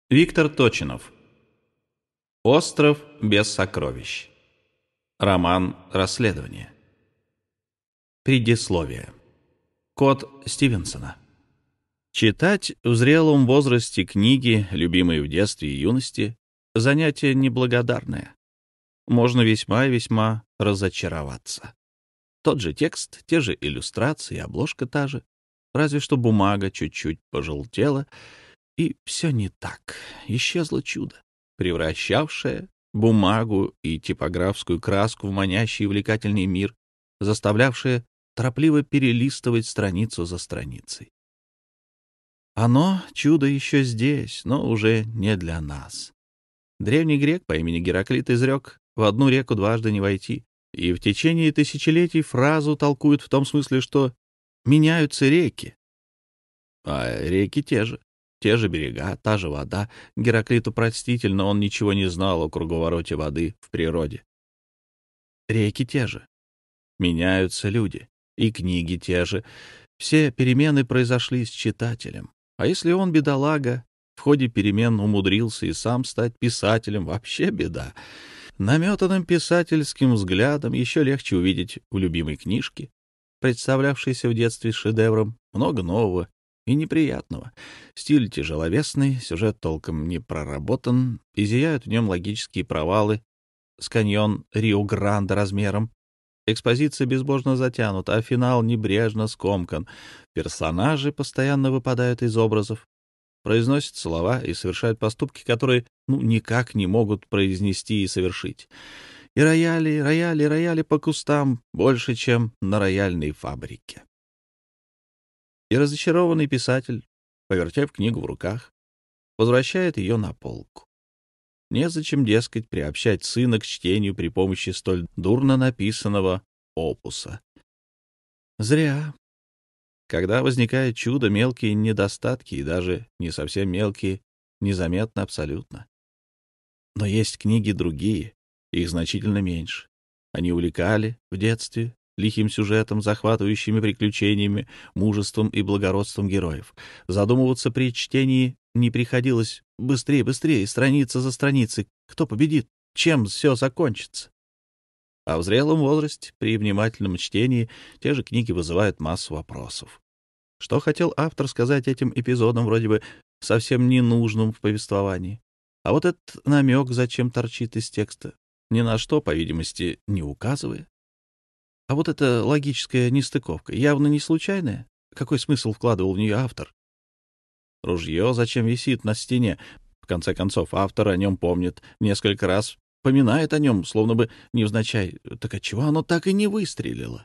Виктор Точинов. Остров без сокровищ. Роман «Расследование». Предисловие. Код Стивенсона. Читать в зрелом возрасте книги, любимые в детстве и юности, занятие неблагодарное. Можно весьма и весьма разочароваться. Тот же текст, те же иллюстрации, обложка та же, разве что бумага чуть-чуть пожелтела, и все не так. Исчезло чудо, превращавшее бумагу и типографскую краску в манящий и увлекательный мир, заставлявшее торопливо перелистывать страницу за страницей. Оно, чудо, еще здесь, но уже не для нас. Древний грек по имени Гераклит изрек: «В одну реку дважды не войти», и в течение тысячелетий фразу толкуют в том смысле, что меняются реки. А реки те же берега, та же вода. Гераклиту простительно, он ничего не знал о круговороте воды в природе. Реки те же. Меняются люди. И книги те же. Все перемены произошли с читателем. А если он, бедолага, в ходе перемен умудрился и сам стать писателем, вообще беда. Наметанным писательским взглядом еще легче увидеть в любимой книжке, представлявшейся в детстве шедевром, много нового и неприятного. Стиль тяжеловесный, сюжет толком не проработан, и зияют в нем логические провалы с каньон Рио-Гранде размером. Экспозиция безбожно затянута, а финал небрежно скомкан. Персонажи постоянно выпадают из образов, произносят слова и совершают поступки, которые никак не могут произнести и совершить. И рояли, рояли, рояли по кустам больше, чем на рояльной фабрике. И разочарованный писатель, повертев книгу в руках, возвращает ее на полку. Незачем, дескать, приобщать сына к чтению при помощи столь дурно написанного опуса. Зря. Когда возникает чудо, мелкие недостатки, и даже не совсем мелкие, незаметны абсолютно. Но есть книги другие, их значительно меньше. Они увлекали в детстве лихим сюжетом, захватывающими приключениями, мужеством и благородством героев. Задумываться при чтении не приходилось: быстрее, быстрее, страница за страницей, кто победит, чем все закончится. А в зрелом возрасте, при внимательном чтении, те же книги вызывают массу вопросов. Что хотел автор сказать этим эпизодом, вроде бы совсем ненужным в повествовании? А вот этот намек зачем торчит из текста, ни на что, по видимости, не указывая? А вот эта логическая нестыковка явно не случайная. Какой смысл вкладывал в нее автор? Ружье зачем висит на стене? В конце концов, автор о нем помнит, несколько раз поминает о нем, словно бы невзначай. Так отчего оно так и не выстрелило?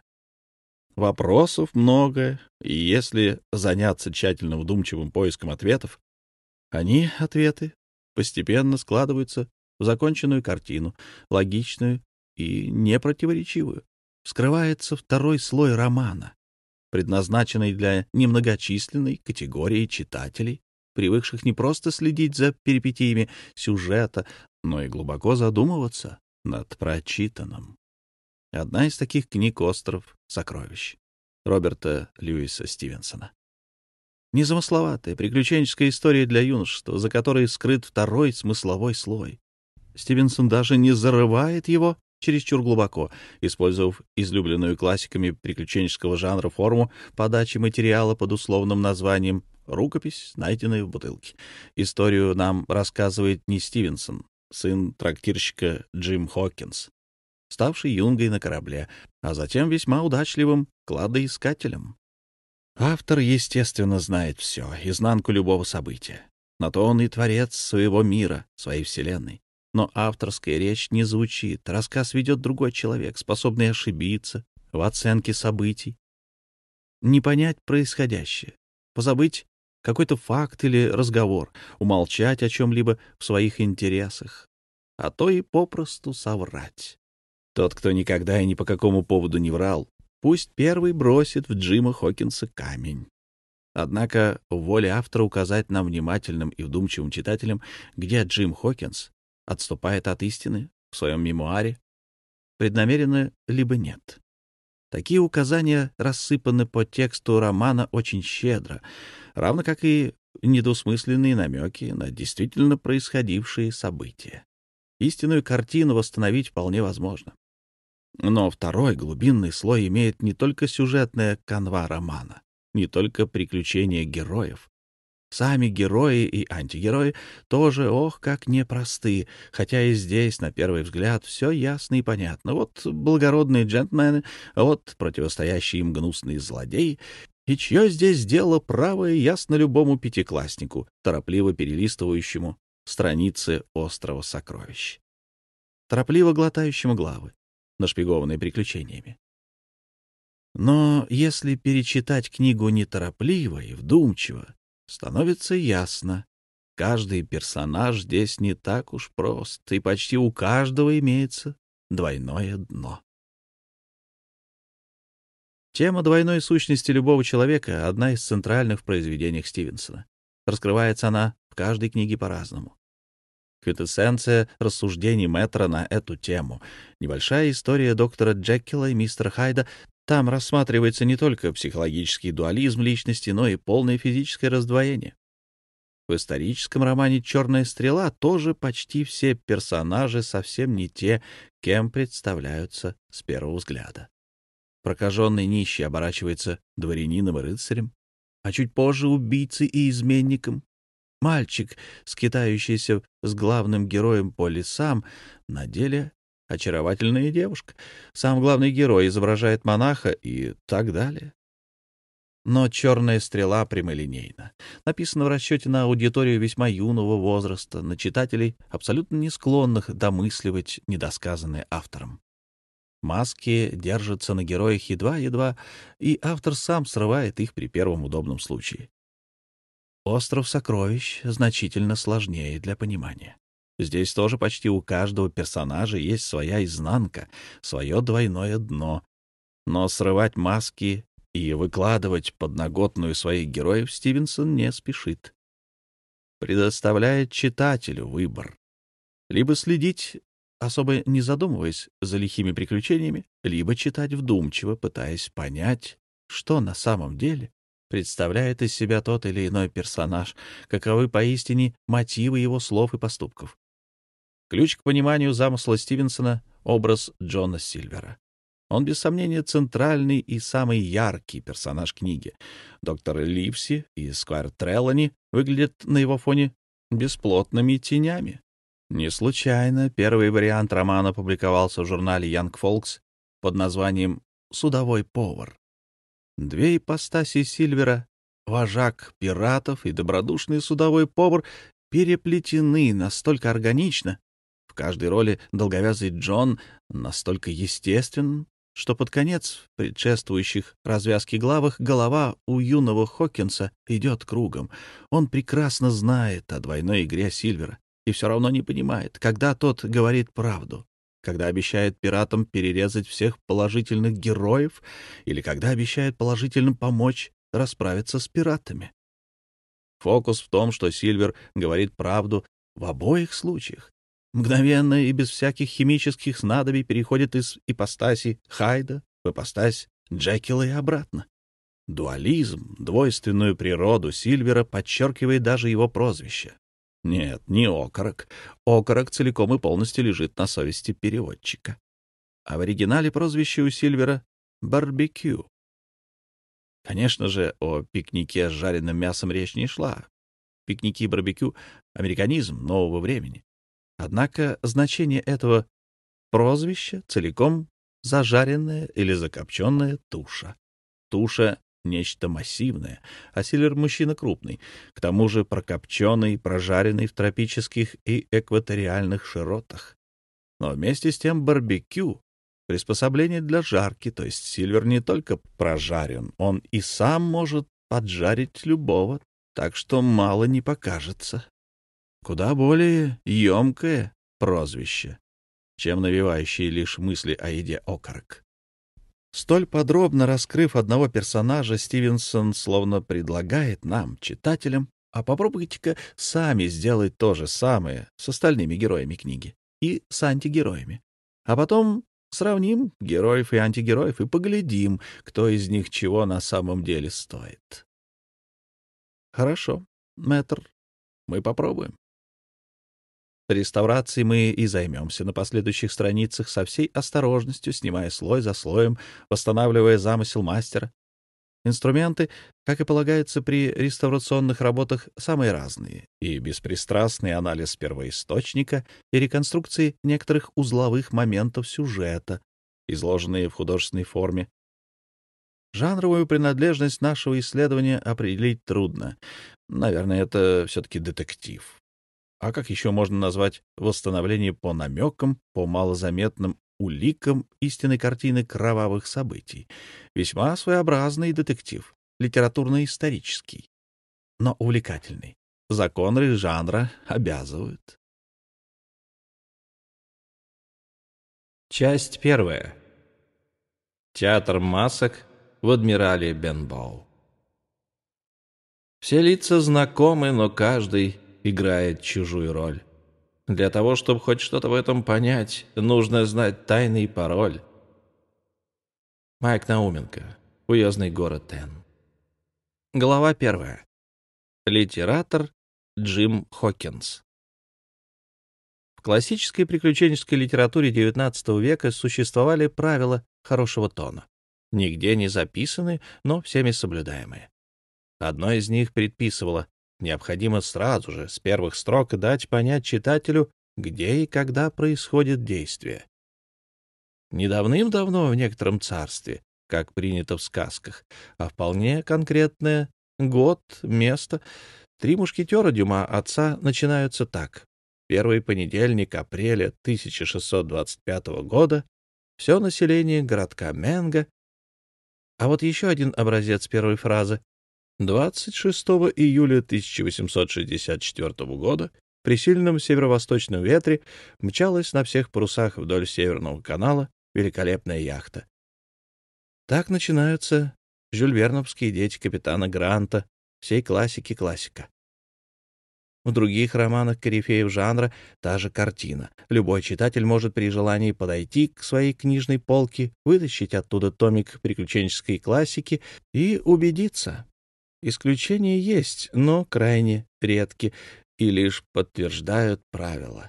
Вопросов много, и если заняться тщательно вдумчивым поиском ответов, ответы, постепенно складываются в законченную картину, логичную и непротиворечивую. Вскрывается второй слой романа, предназначенный для немногочисленной категории читателей, привыкших не просто следить за перипетиями сюжета, но и глубоко задумываться над прочитанным. Одна из таких книг «Остров сокровищ» Роберта Льюиса Стивенсона. Незамысловатая приключенческая история для юношества, за которой скрыт второй смысловой слой. Стивенсон даже не зарывает его чересчур глубоко, использовав излюбленную классиками приключенческого жанра форму подачи материала под условным названием «Рукопись, найденная в бутылке». Историю нам рассказывает не Стивенсон, сын трактирщика Джим Хокинс, ставший юнгой на корабле, а затем весьма удачливым кладоискателем. Автор, естественно, знает все, изнанку любого события. На то он и творец своего мира, своей вселенной. Но авторская речь не звучит, рассказ ведет другой человек, способный ошибиться в оценке событий, не понять происходящее, позабыть какой-то факт или разговор, умолчать о чем-либо в своих интересах, а то и попросту соврать. Тот, кто никогда и ни по какому поводу не врал, пусть первый бросит в Джима Хокинса камень. Однако воля автора указать нам, внимательным и вдумчивым читателям, где Джим Хокинс отступает от истины в своем мемуаре, преднамеренно либо нет. Такие указания рассыпаны по тексту романа очень щедро, равно как и недвусмысленные намеки на действительно происходившие события. Истинную картину восстановить вполне возможно. Но второй глубинный слой имеет не только сюжетная канва романа, не только приключения героев. Сами герои и антигерои тоже, ох, как непросты, хотя и здесь, на первый взгляд, все ясно и понятно. Вот благородные джентльмены, вот противостоящие им гнусные злодеи. И чье здесь дело правое ясно любому пятикласснику, торопливо перелистывающему страницы «Острова сокровищ», торопливо глотающему главы, нашпигованные приключениями. Но если перечитать книгу неторопливо и вдумчиво, становится ясно, каждый персонаж здесь не так уж прост, и почти у каждого имеется двойное дно. Тема двойной сущности любого человека — одна из центральных в произведениях Стивенсона. Раскрывается она в каждой книге по-разному. Квинтэссенция рассуждений Мэттера на эту тему. Небольшая история доктора Джекила и мистера Хайда. Там рассматривается не только психологический дуализм личности, но и полное физическое раздвоение. В историческом романе «Черная стрела» тоже почти все персонажи совсем не те, кем представляются с первого взгляда. Прокаженный нищий оборачивается дворянином и рыцарем, а чуть позже убийцей и изменником. Мальчик, скитающийся с главным героем по лесам, на деле очаровательная девушка. Сам главный герой изображает монаха и так далее. Но «Черная стрела» прямолинейна. Написана в расчете на аудиторию весьма юного возраста, на читателей, абсолютно не склонных домысливать недосказанное автором. Маски держатся на героях едва-едва, и автор сам срывает их при первом удобном случае. «Остров сокровищ» значительно сложнее для понимания. Здесь тоже почти у каждого персонажа есть своя изнанка, свое двойное дно. Но срывать маски и выкладывать подноготную своих героев Стивенсон не спешит. Предоставляет читателю выбор. Либо следить, особо не задумываясь, за лихими приключениями, либо читать вдумчиво, пытаясь понять, что на самом деле представляет из себя тот или иной персонаж, каковы поистине мотивы его слов и поступков. Ключ к пониманию замысла Стивенсона — образ Джона Сильвера. Он, без сомнения, центральный и самый яркий персонаж книги. Доктор Ливси и Сквайр Треллани выглядят на его фоне бесплотными тенями. Не случайно первый вариант романа публиковался в журнале Young Folks под названием «Судовой повар». Две ипостаси Сильвера — вожак пиратов и добродушный судовой повар — переплетены настолько органично, в каждой роли долговязый Джон настолько естествен, что под конец в предшествующих развязке главах голова у юного Хокинса идет кругом. Он прекрасно знает о двойной игре Сильвера и все равно не понимает, когда тот говорит правду, когда обещает пиратам перерезать всех положительных героев или когда обещает положительно помочь расправиться с пиратами. Фокус в том, что Сильвер говорит правду в обоих случаях. Мгновенно и без всяких химических снадобий переходит из ипостаси Хайда в ипостась Джекила и обратно. Дуализм, двойственную природу Сильвера подчеркивает даже его прозвище. Нет, не окорок. Окорок целиком и полностью лежит на совести переводчика. А в оригинале прозвище у Сильвера — барбекю. Конечно же, о пикнике с жареным мясом речь не шла. Пикники и барбекю — американизм нового времени. Однако значение этого прозвища целиком зажаренная или закопченная туша. Туша — нечто массивное, а Сильвер — мужчина крупный, к тому же прокопченный, прожаренный в тропических и экваториальных широтах. Но вместе с тем барбекю — приспособление для жарки, то есть Сильвер не только прожарен, он и сам может поджарить любого, так что мало не покажется. Куда более емкое прозвище, чем навевающие лишь мысли о еде окорок. Столь подробно раскрыв одного персонажа, Стивенсон словно предлагает нам, читателям, а попробуйте-ка сами сделать то же самое с остальными героями книги и с антигероями. А потом сравним героев и антигероев и поглядим, кто из них чего на самом деле стоит. Хорошо. мэтр, мы попробуем. Реставрацией мы и займемся на последующих страницах со всей осторожностью, снимая слой за слоем, восстанавливая замысел мастера. Инструменты, как и полагается при реставрационных работах, самые разные, и беспристрастный анализ первоисточника и реконструкции некоторых узловых моментов сюжета, изложенные в художественной форме. Жанровую принадлежность нашего исследования определить трудно. Наверное, это все-таки детектив. А как еще можно назвать восстановление по намекам, по малозаметным уликам истинной картины кровавых событий? Весьма своеобразный детектив, литературно-исторический, но увлекательный. Законы жанра обязывают. Часть первая. Театр масок в «Адмирале Бенбоу». Все лица знакомы, но каждый играет чужую роль. Для того, чтобы хоть что-то в этом понять, нужно знать тайный пароль. Майк Науменко. Уездный город Н. Глава 1. Литератор Джим Хокинс. В классической приключенческой литературе XIX века существовали правила хорошего тона. Нигде не записаны, но всеми соблюдаемые. Одно из них предписывало: необходимо сразу же, с первых строк, дать понять читателю, где и когда происходит действие. Не давным-давно в некотором царстве, как принято в сказках, а вполне конкретное год, место. «Три мушкетера» Дюма отца начинаются так. Первый понедельник апреля 1625 года. Все население городка Менго. А вот еще один образец первой фразы. 26 июля 1864 года при сильном северо-восточном ветре мчалась на всех парусах вдоль Северного канала великолепная яхта. Так начинаются жюльверновские «Дети капитана Гранта», всей классики классика. В других романах корифеев жанра та же картина. Любой читатель может при желании подойти к своей книжной полке, вытащить оттуда томик приключенческой классики и убедиться. Исключения есть, но крайне редки и лишь подтверждают правила.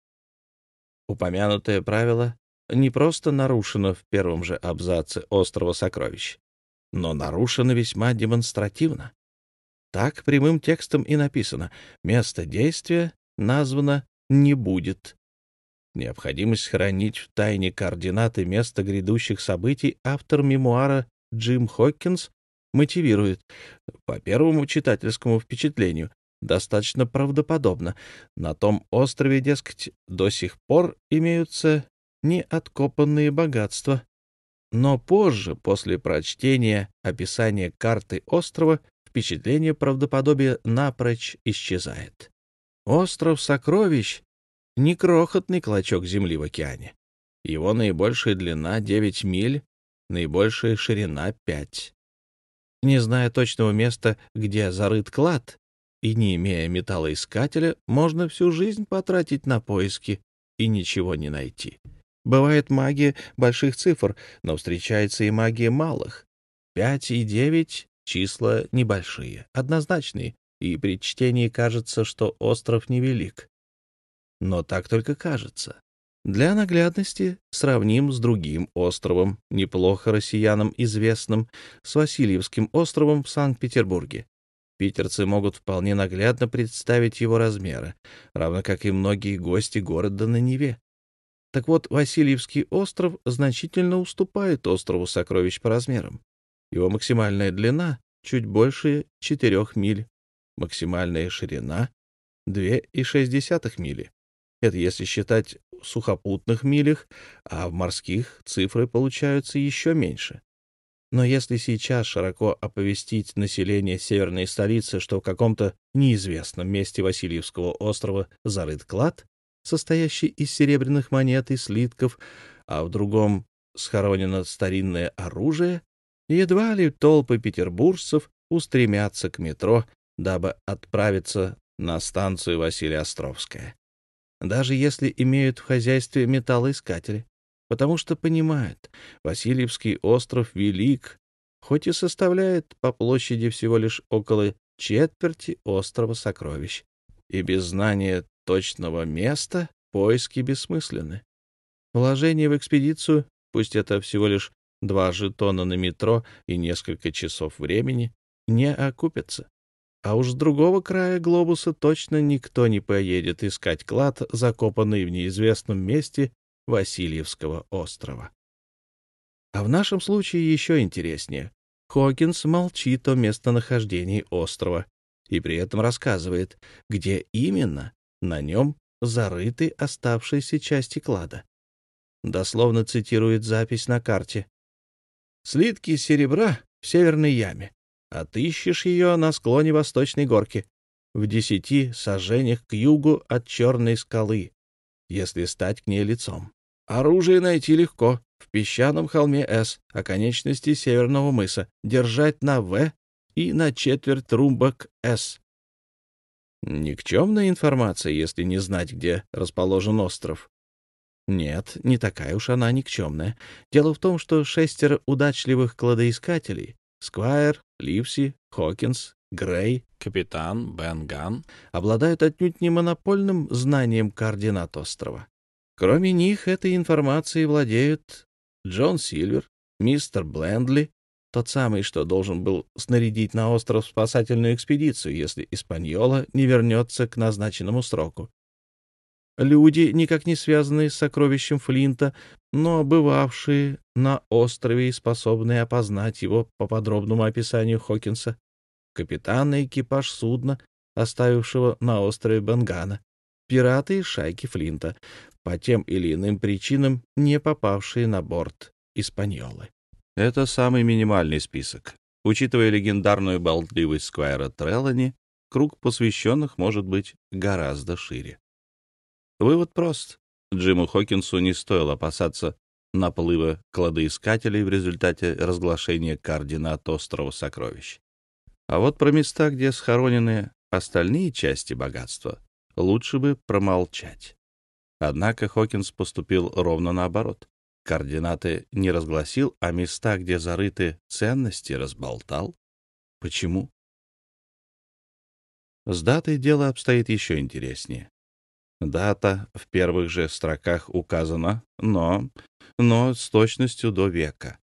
Упомянутое правило не просто нарушено в первом же абзаце «Острова сокровищ», но нарушено весьма демонстративно. Так прямым текстом и написано: место действия названо не будет. Необходимость хранить в тайне координаты места грядущих событий автор мемуара Джим Хокинс мотивирует. По первому читательскому впечатлению достаточно правдоподобно. На том острове, дескать, до сих пор имеются неоткопанные богатства. Но позже, после прочтения описания карты острова, впечатление правдоподобия напрочь исчезает. Остров сокровищ — не крохотный клочок земли в океане. Его наибольшая длина — 9 миль, наибольшая ширина — 5. Не зная точного места, где зарыт клад, и не имея металлоискателя, можно всю жизнь потратить на поиски и ничего не найти. Бывает магия больших цифр, но встречается и магия малых. 5 и 9 — числа небольшие, однозначные, и при чтении кажется, что остров невелик. Но так только кажется. Для наглядности сравним с другим островом, неплохо россиянам известным, с Васильевским островом в Санкт-Петербурге. Питерцы могут вполне наглядно представить его размеры, равно как и многие гости города на Неве. Так вот, Васильевский остров значительно уступает острову Сокровищ по размерам. Его максимальная длина чуть больше 4 миль, максимальная ширина — 2,6 мили. Это если считать в сухопутных милях, а в морских цифры получаются еще меньше. Но если сейчас широко оповестить население северной столицы, что в каком-то неизвестном месте Васильевского острова зарыт клад, состоящий из серебряных монет и слитков, а в другом схоронено старинное оружие, едва ли толпы петербуржцев устремятся к метро, дабы отправиться на станцию Василия-Островская, даже если имеют в хозяйстве металлоискатели, потому что понимают, Васильевский остров велик, хоть и составляет по площади всего лишь около четверти острова Сокровищ. И без знания точного места поиски бессмысленны. Вложение в экспедицию, пусть это всего лишь 2 жетона на метро и несколько часов времени, не окупятся. А уж с другого края глобуса точно никто не поедет искать клад, закопанный в неизвестном месте Васильевского острова. А в нашем случае еще интереснее. Хокинс молчит о местонахождении острова и при этом рассказывает, где именно на нем зарыты оставшиеся части клада. Дословно цитирует запись на карте. «Слитки серебра в северной яме. Отыщешь ее на склоне восточной горки, в 10 саженях к югу от черной скалы, если стать к ней лицом. Оружие найти легко, в песчаном холме С, оконечности северного мыса, держать на В и на четверть румбок С». Никчемная информация, если не знать, где расположен остров. Нет, не такая уж она никчемная. Дело в том, что 6 удачливых кладоискателей — Сквайр, Ливси, Хокинс, Грей, Капитан Бен Ганн — обладают отнюдь не монопольным знанием координат острова. Кроме них, этой информацией владеют Джон Сильвер, мистер Блендли, тот самый, что должен был снарядить на остров спасательную экспедицию, если Испаньола не вернется к назначенному сроку. Люди, никак не связанные с сокровищем Флинта, но бывавшие на острове и способные опознать его по подробному описанию Хокинса. Капитан и экипаж судна, оставившего на острове Бенгана. Пираты из шайки Флинта, по тем или иным причинам не попавшие на борт Испаньолы. Это самый минимальный список. Учитывая легендарную болтливость Сквайра Трелани, круг посвященных может быть гораздо шире. Вывод прост. Джиму Хокинсу не стоило опасаться наплыва кладоискателей в результате разглашения координат острова Сокровищ. А вот про места, где схоронены остальные части богатства, лучше бы промолчать. Однако Хокинс поступил ровно наоборот. Координаты не разгласил, а места, где зарыты ценности, разболтал. Почему? С датой дело обстоит еще интереснее. Дата в первых же строках указана, но с точностью до века.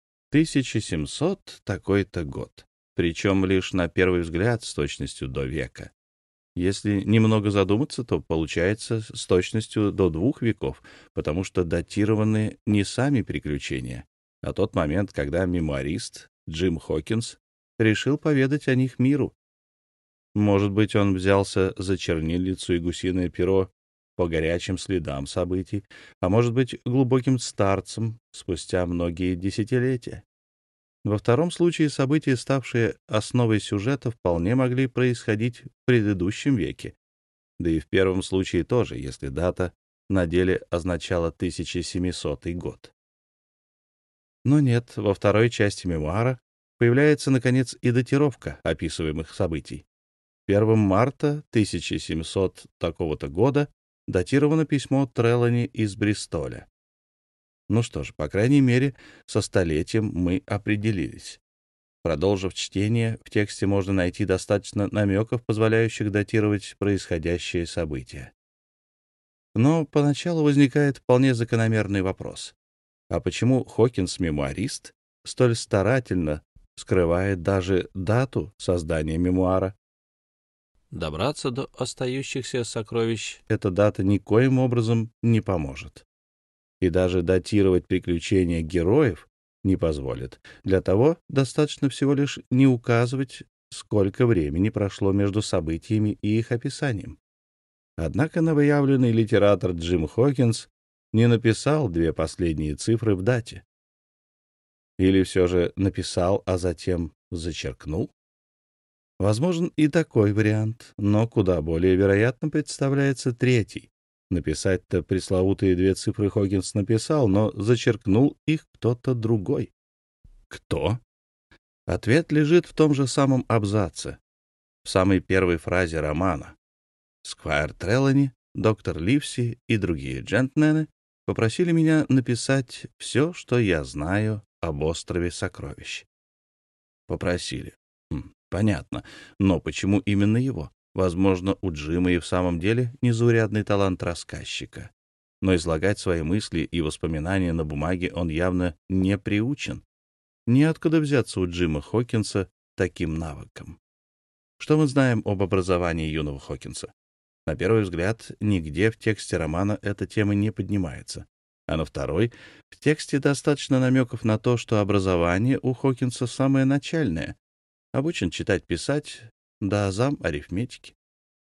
1700 такой-то год. Причем лишь на первый взгляд с точностью до века. Если немного задуматься, то получается с точностью до 2 веков, потому что датированы не сами приключения, а тот момент, когда мемуарист Джим Хокинс решил поведать о них миру. Может быть, он взялся за чернильницу и гусиное перо по горячим следам событий, а может быть, глубоким старцем спустя многие десятилетия. Во втором случае события, ставшие основой сюжета, вполне могли происходить в предыдущем веке. Да и в первом случае тоже, если дата на деле означала 1700 год. Но нет, во второй части мемуара появляется, наконец, и датировка описываемых событий. 1 марта 1700 такого-то года датировано письмо Трелани из Бристоля. Ну что ж, по крайней мере, со столетием мы определились. Продолжив чтение, в тексте можно найти достаточно намеков, позволяющих датировать происходящее событие. Но поначалу возникает вполне закономерный вопрос. А почему Хокинс-мемуарист столь старательно скрывает даже дату создания мемуара? Добраться до остающихся сокровищ эта дата никоим образом не поможет. И даже датировать приключения героев не позволит. Для того достаточно всего лишь не указывать, сколько времени прошло между событиями и их описанием. Однако новоявленный литератор Джим Хокинс не написал 2 последние цифры в дате. Или все же написал, а затем зачеркнул? Возможен и такой вариант, но куда более вероятно представляется третий. Написать-то пресловутые 2 цифры Хокинс написал, но зачеркнул их кто-то другой. Кто? Ответ лежит в том же самом абзаце, в самой первой фразе романа. Сквайр Трелани, доктор Ливси и другие джентльмены попросили меня написать все, что я знаю об острове Сокровищ. Попросили. Понятно. Но почему именно его? Возможно, у Джима и в самом деле незаурядный талант рассказчика. Но излагать свои мысли и воспоминания на бумаге он явно не приучен. Неоткуда взяться у Джима Хокинса таким навыком. Что мы знаем об образовании юного Хокинса? На первый взгляд, нигде в тексте романа эта тема не поднимается. А на второй, в тексте достаточно намеков на то, что образование у Хокинса самое начальное. Обучен читать-писать, да азам арифметики.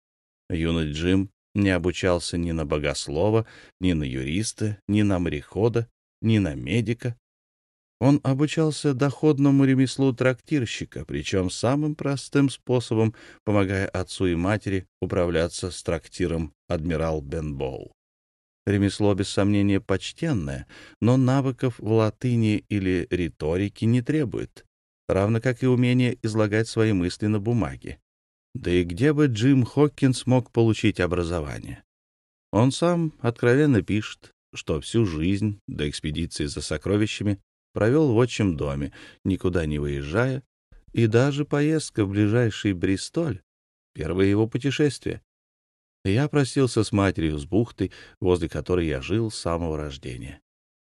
Юный Джим не обучался ни на богослова, ни на юриста, ни на морехода, ни на медика. Он обучался доходному ремеслу трактирщика, причем самым простым способом, помогая отцу и матери управляться с трактиром «Адмирал Бенбоу». Ремесло, без сомнения, почтенное, но навыков в латыни или риторике не требует, равно как и умение излагать свои мысли на бумаге. Да и где бы Джим Хокинс мог получить образование? Он сам откровенно пишет, что всю жизнь до экспедиции за сокровищами провел в отчим доме, никуда не выезжая, и даже поездка в ближайший Бристоль — первое его путешествие. Я простился с матерью с бухтой, возле которой я жил с самого рождения.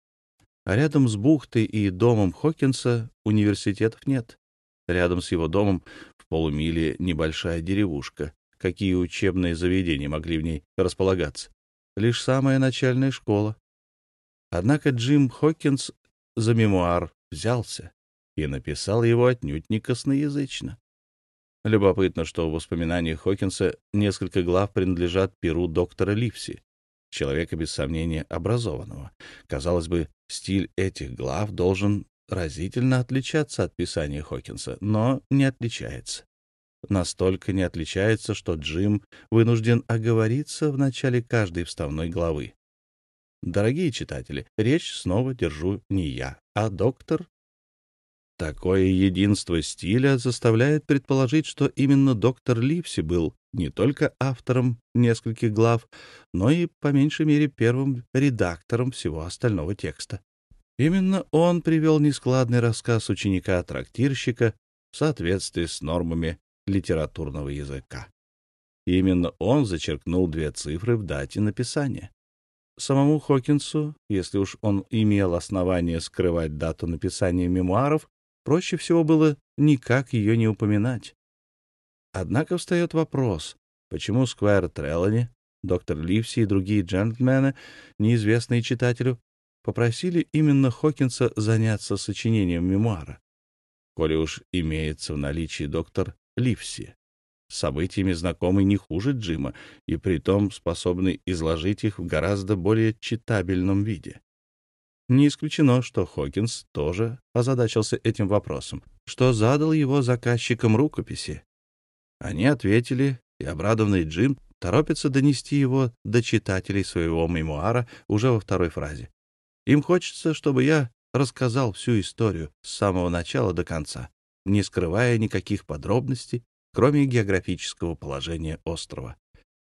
А рядом с бухтой и домом Хокинса университетов нет. Рядом с его домом в полумиле небольшая деревушка. Какие учебные заведения могли в ней располагаться? Лишь самая начальная школа. Однако Джим Хокинс за мемуар взялся и написал его отнюдь не косноязычно. Любопытно, что в воспоминаниях Хокинса несколько глав принадлежат перу доктора Ливси, человека, без сомнения, образованного. Казалось бы, стиль этих глав должен разительно отличаться от писания Хокинса, но не отличается. Настолько не отличается, что Джим вынужден оговориться в начале каждой вставной главы. Дорогие читатели, речь снова держу не я, а доктор. Такое единство стиля заставляет предположить, что именно доктор Ливси был не только автором нескольких глав, но и, по меньшей мере, первым редактором всего остального текста. Именно он привел нескладный рассказ ученика-трактирщика в соответствии с нормами литературного языка. Именно он зачеркнул 2 цифры в дате написания. Самому Хокинсу, если уж он имел основание скрывать дату написания мемуаров, проще всего было никак ее не упоминать. Однако встает вопрос, почему Сквайр Трелани, доктор Ливси и другие джентльмены, неизвестные читателю, попросили именно Хокинса заняться сочинением мемуара, коли уж имеется в наличии доктор Ливси, с событиями знакомый не хуже Джима и притом способный изложить их в гораздо более читабельном виде. Не исключено, что Хокинс тоже озадачился этим вопросом, что задал его заказчикам рукописи. Они ответили, и обрадованный Джим торопится донести его до читателей своего мемуара уже во 2-й фразе. Им хочется, чтобы я рассказал всю историю с самого начала до конца, не скрывая никаких подробностей, кроме географического положения острова.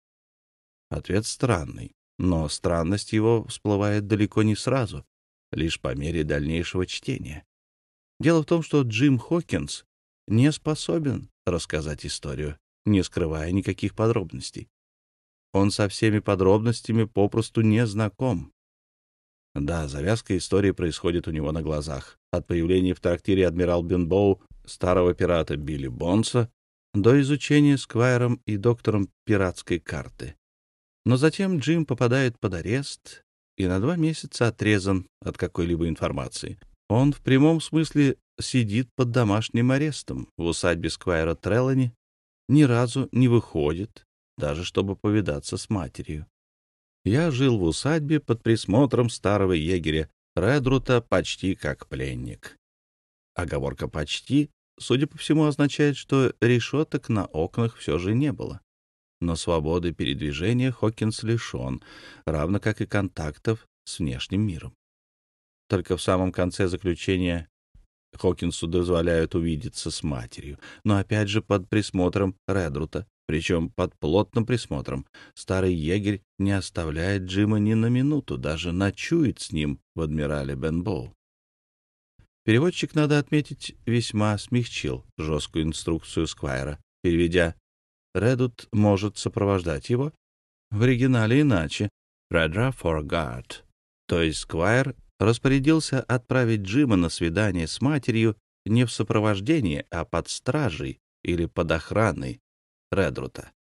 Ответ странный, но странность его всплывает далеко не сразу, лишь по мере дальнейшего чтения. Дело в том, что Джим Хокинс не способен рассказать историю, не скрывая никаких подробностей. Он со всеми подробностями попросту не знаком. Да, завязка истории происходит у него на глазах. От появления в трактире «Адмирал Бенбоу» старого пирата Билли Бонса до изучения Сквайром и доктором пиратской карты. Но затем Джим попадает под арест и на 2 месяца отрезан от какой-либо информации. Он в прямом смысле сидит под домашним арестом в усадьбе Сквайра Трелани, ни разу не выходит, даже чтобы повидаться с матерью. Я жил в усадьбе под присмотром старого егеря Редрута почти как пленник. Оговорка «почти», судя по всему, означает, что решеток на окнах все же не было. Но свободы передвижения Хокинс лишен, равно как и контактов с внешним миром. Только в самом конце заключения Хокинсу дозволяют увидеться с матерью, но опять же под присмотром Редрута, причем под плотным присмотром. Старый егерь не оставляет Джима ни на минуту, даже ночует с ним в «Адмирале Бенбоу». Переводчик, надо отметить, весьма смягчил жесткую инструкцию Сквайра, переведя «Редут может сопровождать его» в оригинале иначе «Redra for guard». То есть Сквайр распорядился отправить Джима на свидание с матерью не в сопровождении, а под стражей или под охраной Редрута.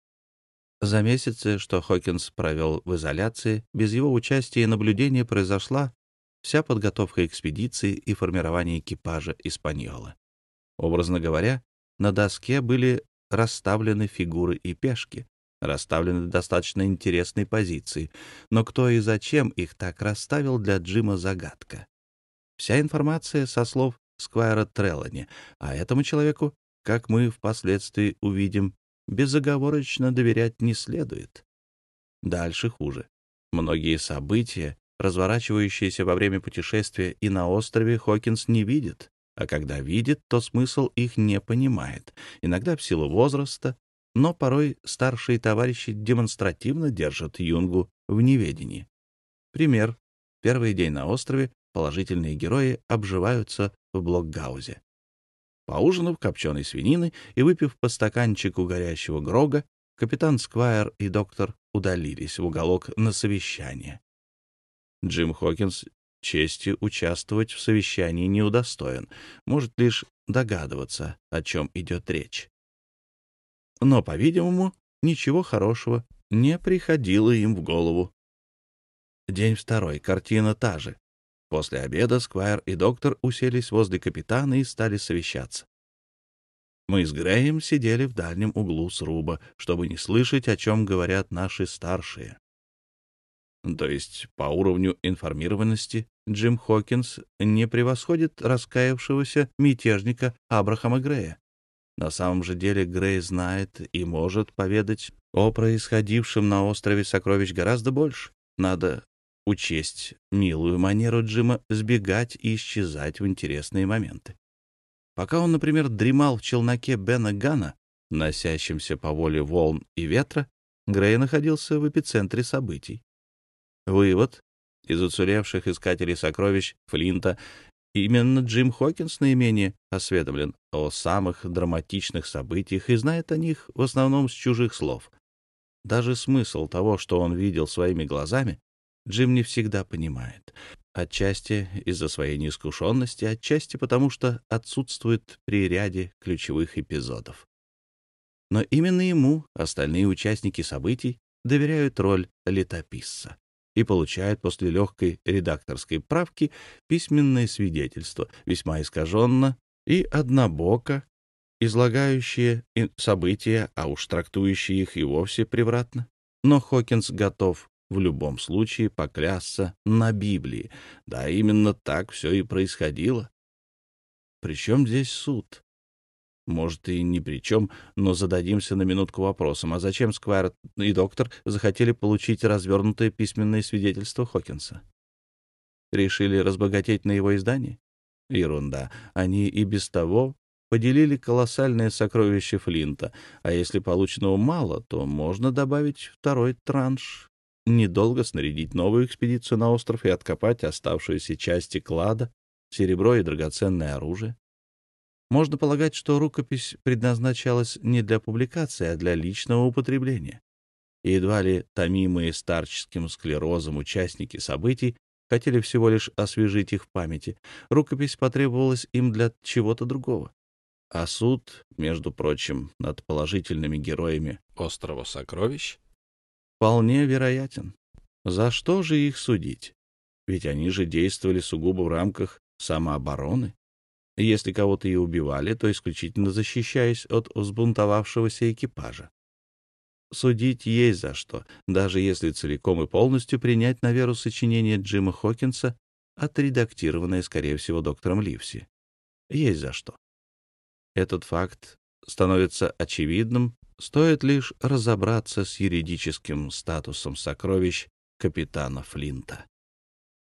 За месяцы, что Хокинс провел в изоляции, без его участия и наблюдения произошла вся подготовка экспедиции и формирование экипажа «Испаньолы». Образно говоря, на доске были расставлены фигуры и пешки, расставлены в достаточно интересной позиции, но кто и зачем их так расставил, для Джима загадка. Вся информация со слов Сквайра Трелани, а этому человеку, как мы впоследствии увидим, безоговорочно доверять не следует. Дальше хуже. Многие события, разворачивающиеся во время путешествия и на острове, Хокинс не видит, а когда видит, то смысл их не понимает, иногда в силу возраста, но порой старшие товарищи демонстративно держат Юнгу в неведении. Пример. Первый день на острове положительные герои обживаются в Блокгаузе. Поужинав копченой свинины и выпив по стаканчику горящего грога, капитан Сквайр и доктор удалились в уголок на совещание. Джим Хокинс чести участвовать в совещании не удостоен, может лишь догадываться, о чем идет речь. Но, по-видимому, ничего хорошего не приходило им в голову. День второй, картина та же. После обеда Сквайр и доктор уселись возле капитана и стали совещаться. Мы с Греем сидели в дальнем углу сруба, чтобы не слышать, о чем говорят наши старшие. То есть по уровню информированности Джим Хокинс не превосходит раскаявшегося мятежника Абрахама Грея. На самом же деле Грей знает и может поведать о происходившем на острове Сокровищ гораздо больше. Надо учесть милую манеру Джима сбегать и исчезать в интересные моменты. Пока он, например, дремал в челноке Бена Ганна, носящемся по воле волн и ветра, Грей находился в эпицентре событий. Вывод. Из уцелевших искателей сокровищ Флинта именно Джим Хокинс наименее осведомлен о самых драматичных событиях и знает о них в основном с чужих слов. Даже смысл того, что он видел своими глазами, Джим не всегда понимает. Отчасти из-за своей неискушенности, отчасти потому, что отсутствует при ряде ключевых эпизодов. Но именно ему остальные участники событий доверяют роль летописца и получают после легкой редакторской правки письменное свидетельство, весьма искаженно и однобоко, излагающие события, а уж трактующие их и вовсе превратно. Но Хокинс готов в любом случае поклясться на Библии. Да, именно так все и происходило. Причем здесь суд? Может, и ни при чем, но зададимся на минутку вопросом, а зачем Сквайр и доктор захотели получить развернутое письменное свидетельство Хокинса? Решили разбогатеть на его издании? Ерунда. Они и без того поделили колоссальное сокровище Флинта, а если полученного мало, то можно добавить второй транш. Недолго снарядить новую экспедицию на остров и откопать оставшиеся части клада, серебро и драгоценное оружие. Можно полагать, что рукопись предназначалась не для публикации, а для личного употребления. И едва ли томимые старческим склерозом участники событий хотели всего лишь освежить их в памяти. Рукопись потребовалась им для чего-то другого. А суд, между прочим, над положительными героями «Острова сокровищ» вполне вероятен. За что же их судить? Ведь они же действовали сугубо в рамках самообороны. Если кого-то и убивали, то исключительно защищаясь от взбунтовавшегося экипажа. Судить есть за что, даже если целиком и полностью принять на веру сочинение Джима Хокинса, отредактированное, скорее всего, доктором Ливси. Есть за что. Этот факт становится очевидным, стоит лишь разобраться с юридическим статусом сокровищ капитана Флинта.